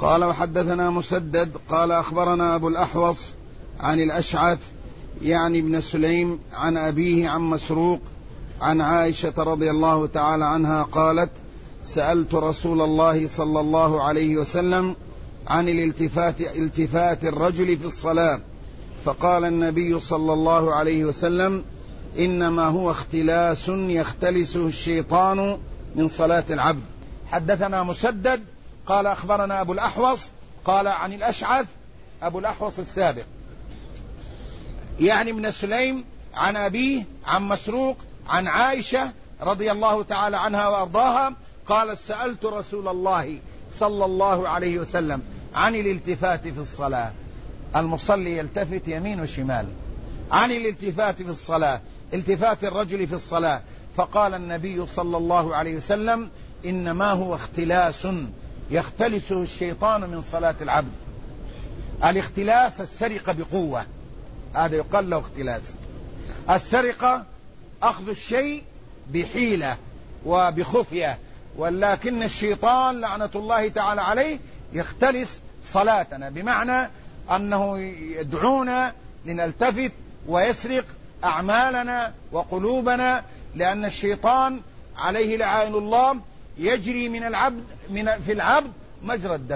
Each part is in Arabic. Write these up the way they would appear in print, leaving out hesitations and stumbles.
قال وحدثنا مسدد قال أخبرنا أبو الأحوص عن الأشعث يعني ابن سليم عن أبيه عن مسروق عن عائشة رضي الله تعالى عنها قالت سألت رسول الله صلى الله عليه وسلم عن التفات الرجل في الصلاة فقال النبي صلى الله عليه وسلم إنما هو اختلاس يختلسه الشيطان من صلاة العبد. حدثنا مسدد قال أخبرنا أبو الأحوص قال عن الأشعث أبو الأحوص السابق يعني ابن سليم عن أبيه عن مسروق عن عائشة رضي الله تعالى عنها وأرضاها قال سألت رسول الله صلى الله عليه وسلم عن الالتفات في الصلاة، المصلي يلتفت يمين وشمال، عن الالتفات في الصلاة، التفات الرجل في الصلاة، فقال النبي صلى الله عليه وسلم إنما هو اختلاس يختلسه الشيطان من صلاة العبد. الاختلاس السرقة بقوة، هذا يقال له اختلاس. السرقة أخذ الشيء بحيلة وبخفية، ولكن الشيطان لعنة الله تعالى عليه يختلس صلاتنا، بمعنى أنه يدعونا لنلتفت ويسرق أعمالنا وقلوبنا، لأن الشيطان عليه لعائن الله يجري في العبد مجرى الدم،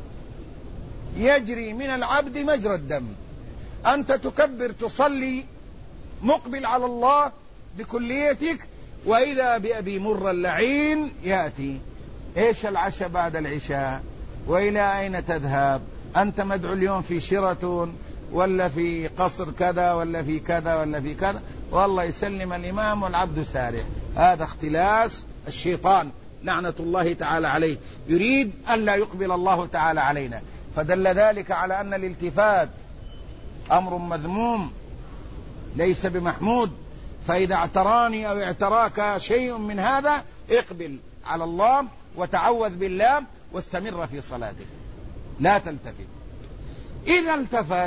يجري من العبد مجرى الدم. أنت تكبر تصلي مقبل على الله بكليتك، وإذا بأبي مر اللعين يأتي، إيش العشاء بعد العشاء؟ وإلى أين تذهب؟ أنت مدعو اليوم في شيراتون ولا في قصر كذا ولا في كذا ولا في كذا، والله يسلم الإمام والعبد سارع. هذا اختلاس الشيطان لعنة الله تعالى عليه، يريد أن لا يقبل الله تعالى علينا. فدل ذلك على أن الالتفات أمر مذموم ليس بمحمود. فإذا اعتراني أو اعتراك شيء من هذا اقبل على الله وتعوذ بالله واستمر في صلاتك، لا تلتفت. إذا التفت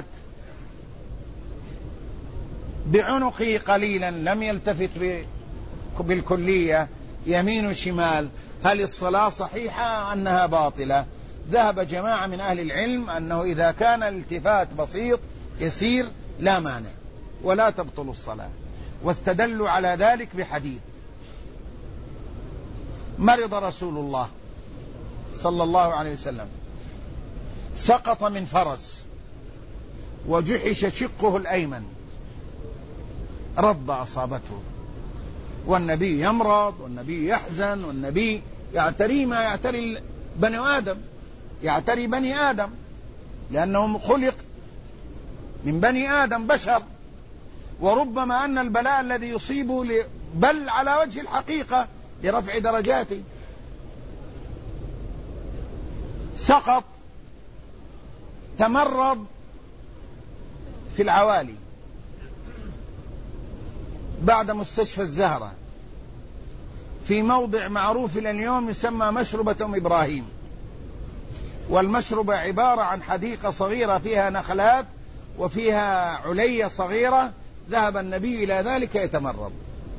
بعنقه قليلا لم يلتفت بالكلية يمين وشمال، هل الصلاة صحيحة أنها باطلة؟ ذهب جماعة من أهل العلم أنه إذا كان الالتفات بسيط يسير لا مانع ولا تبطل الصلاة، واستدلوا على ذلك بحديث مرض رسول الله صلى الله عليه وسلم، سقط من فرس وجحش شقه الأيمن، رض أصابته، والنبي يمرض والنبي يحزن والنبي يعتري ما يعتري بني آدم، يعتري بني آدم لأنه خلق من بني آدم بشر، وربما أن البلاء الذي يصيبه بل على وجه الحقيقة لرفع درجاته. سقط، تمرض في العوالي بعد مستشفى الزهرة في موضع معروف إلى اليوم يسمى مشربة أم إبراهيم، والمشربة عبارة عن حديقة صغيرة فيها نخلات وفيها علية صغيرة، ذهب النبي إلى ذلك يتمرض.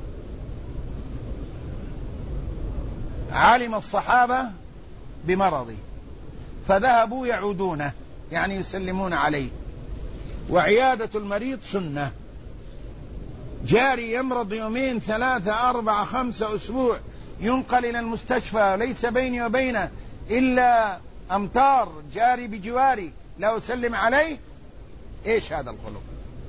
علم الصحابة بمرضه فذهبوا يعودونه، يعني يسلمون عليه، وعيادة المريض سنة. جاري يمرض يومين 3 4 5 أسبوع ينقل إلى المستشفى، ليس بيني وبينه إلا أمتار، جاري بجواري لا أسلم عليه، إيش هذا الخلق؟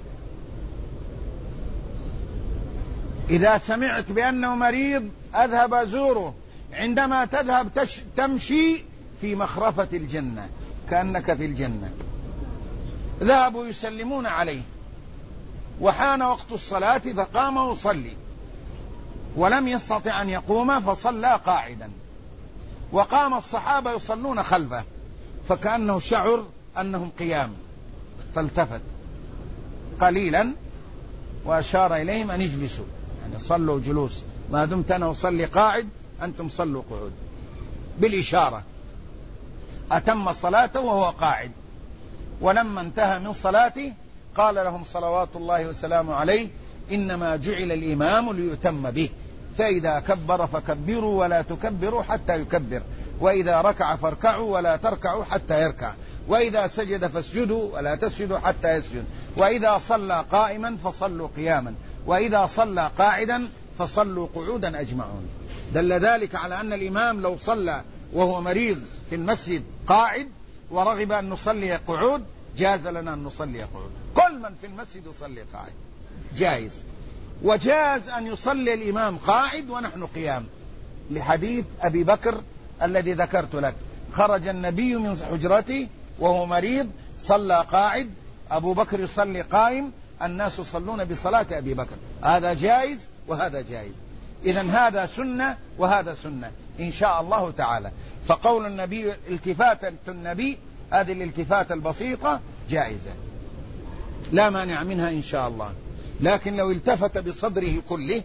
إذا سمعت بأنه مريض أذهب أزوره، عندما تذهب تمشي في مخرفة الجنة كأنك في الجنة. ذهبوا يسلمون عليه، وحان وقت الصلاة فقام يصلي، ولم يستطع أن يقوم فصلى قاعدا، وقام الصحابة يصلون خلفه، فكأنه شعر أنهم قيام، فالتفت قليلا وأشار إليهم أن يجلسوا، يعني صلوا جلوس، ما دمت أنا أصلي قاعد أنتم صلوا قعود، بالإشارة. أتم صلاته وهو قاعد، ولما انتهى من صلاته قال لهم صلوات الله وسلامه عليه إنما جعل الإمام ليؤتم به، فإذا كبر فكبروا ولا تكبروا حتى يكبر، وإذا ركع فاركعوا ولا تركعوا حتى يركع، وإذا سجد فاسجدوا ولا تسجدوا حتى يسجد، وإذا صلى قائما فصلوا قياما، وإذا صلى قاعدا فصلوا قعودا أجمعون. دل ذلك على أن الإمام لو صلى وهو مريض في المسجد قاعد ورغب أن نصلي قعود جاز لنا أن نصلي قعود. كل من في المسجد يصلي قاعد جائز. وجاز أن يصلي الإمام قاعد ونحن قيام، لحديث أبي بكر الذي ذكرت لك، خرج النبي من حجرته وهو مريض صلى قاعد، أبو بكر يصلي قائم، الناس يصلون بصلاة أبي بكر. هذا جائز وهذا جائز. إذن هذا سنة وهذا سنة إن شاء الله تعالى. فقول النبي التفاتة النبي هذه الالتفاتة البسيطة جائزة لا مانع منها إن شاء الله. لكن لو التفت بصدره كله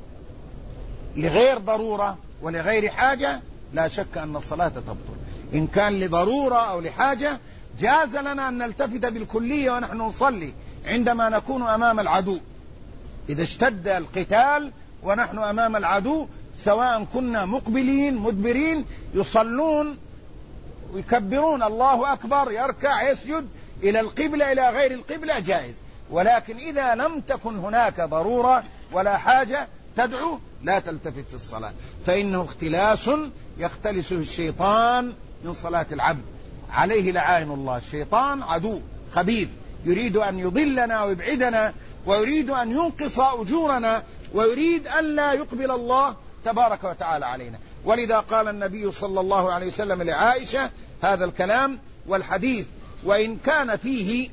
لغير ضرورة ولغير حاجة لا شك أن الصلاة تبطل. إن كان لضرورة أو لحاجة جاز لنا أن نلتفت بالكلية ونحن نصلي عندما نكون أمام العدو، إذا اشتد القتال ونحن أمام العدو سواء كنا مقبلين مدبرين يصلون ويكبرون الله أكبر يركع يسجد إلى القبلة إلى غير القبلة جائز. ولكن إذا لم تكن هناك ضرورة ولا حاجة تدعو لا تلتفت في الصلاة، فإنه اختلاس يختلسه الشيطان من صلاة العبد، عليه لعائن الله. الشيطان عدو خبيث يريد أن يضلنا ويبعدنا ويريد أن ينقص أجورنا ويريد أن لا يقبل الله تبارك وتعالى علينا. ولذا قال النبي صلى الله عليه وسلم لعائشة هذا الكلام والحديث، وإن كان فيه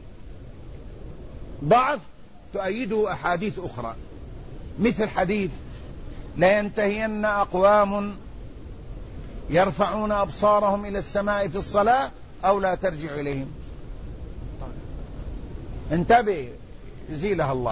ضعف تؤيده أحاديث أخرى، مثل حديث لا ينتهين أقوام يرفعون أبصارهم إلى السماء في الصلاة أو لا ترجع إليهم. انتبه يزيلها الله.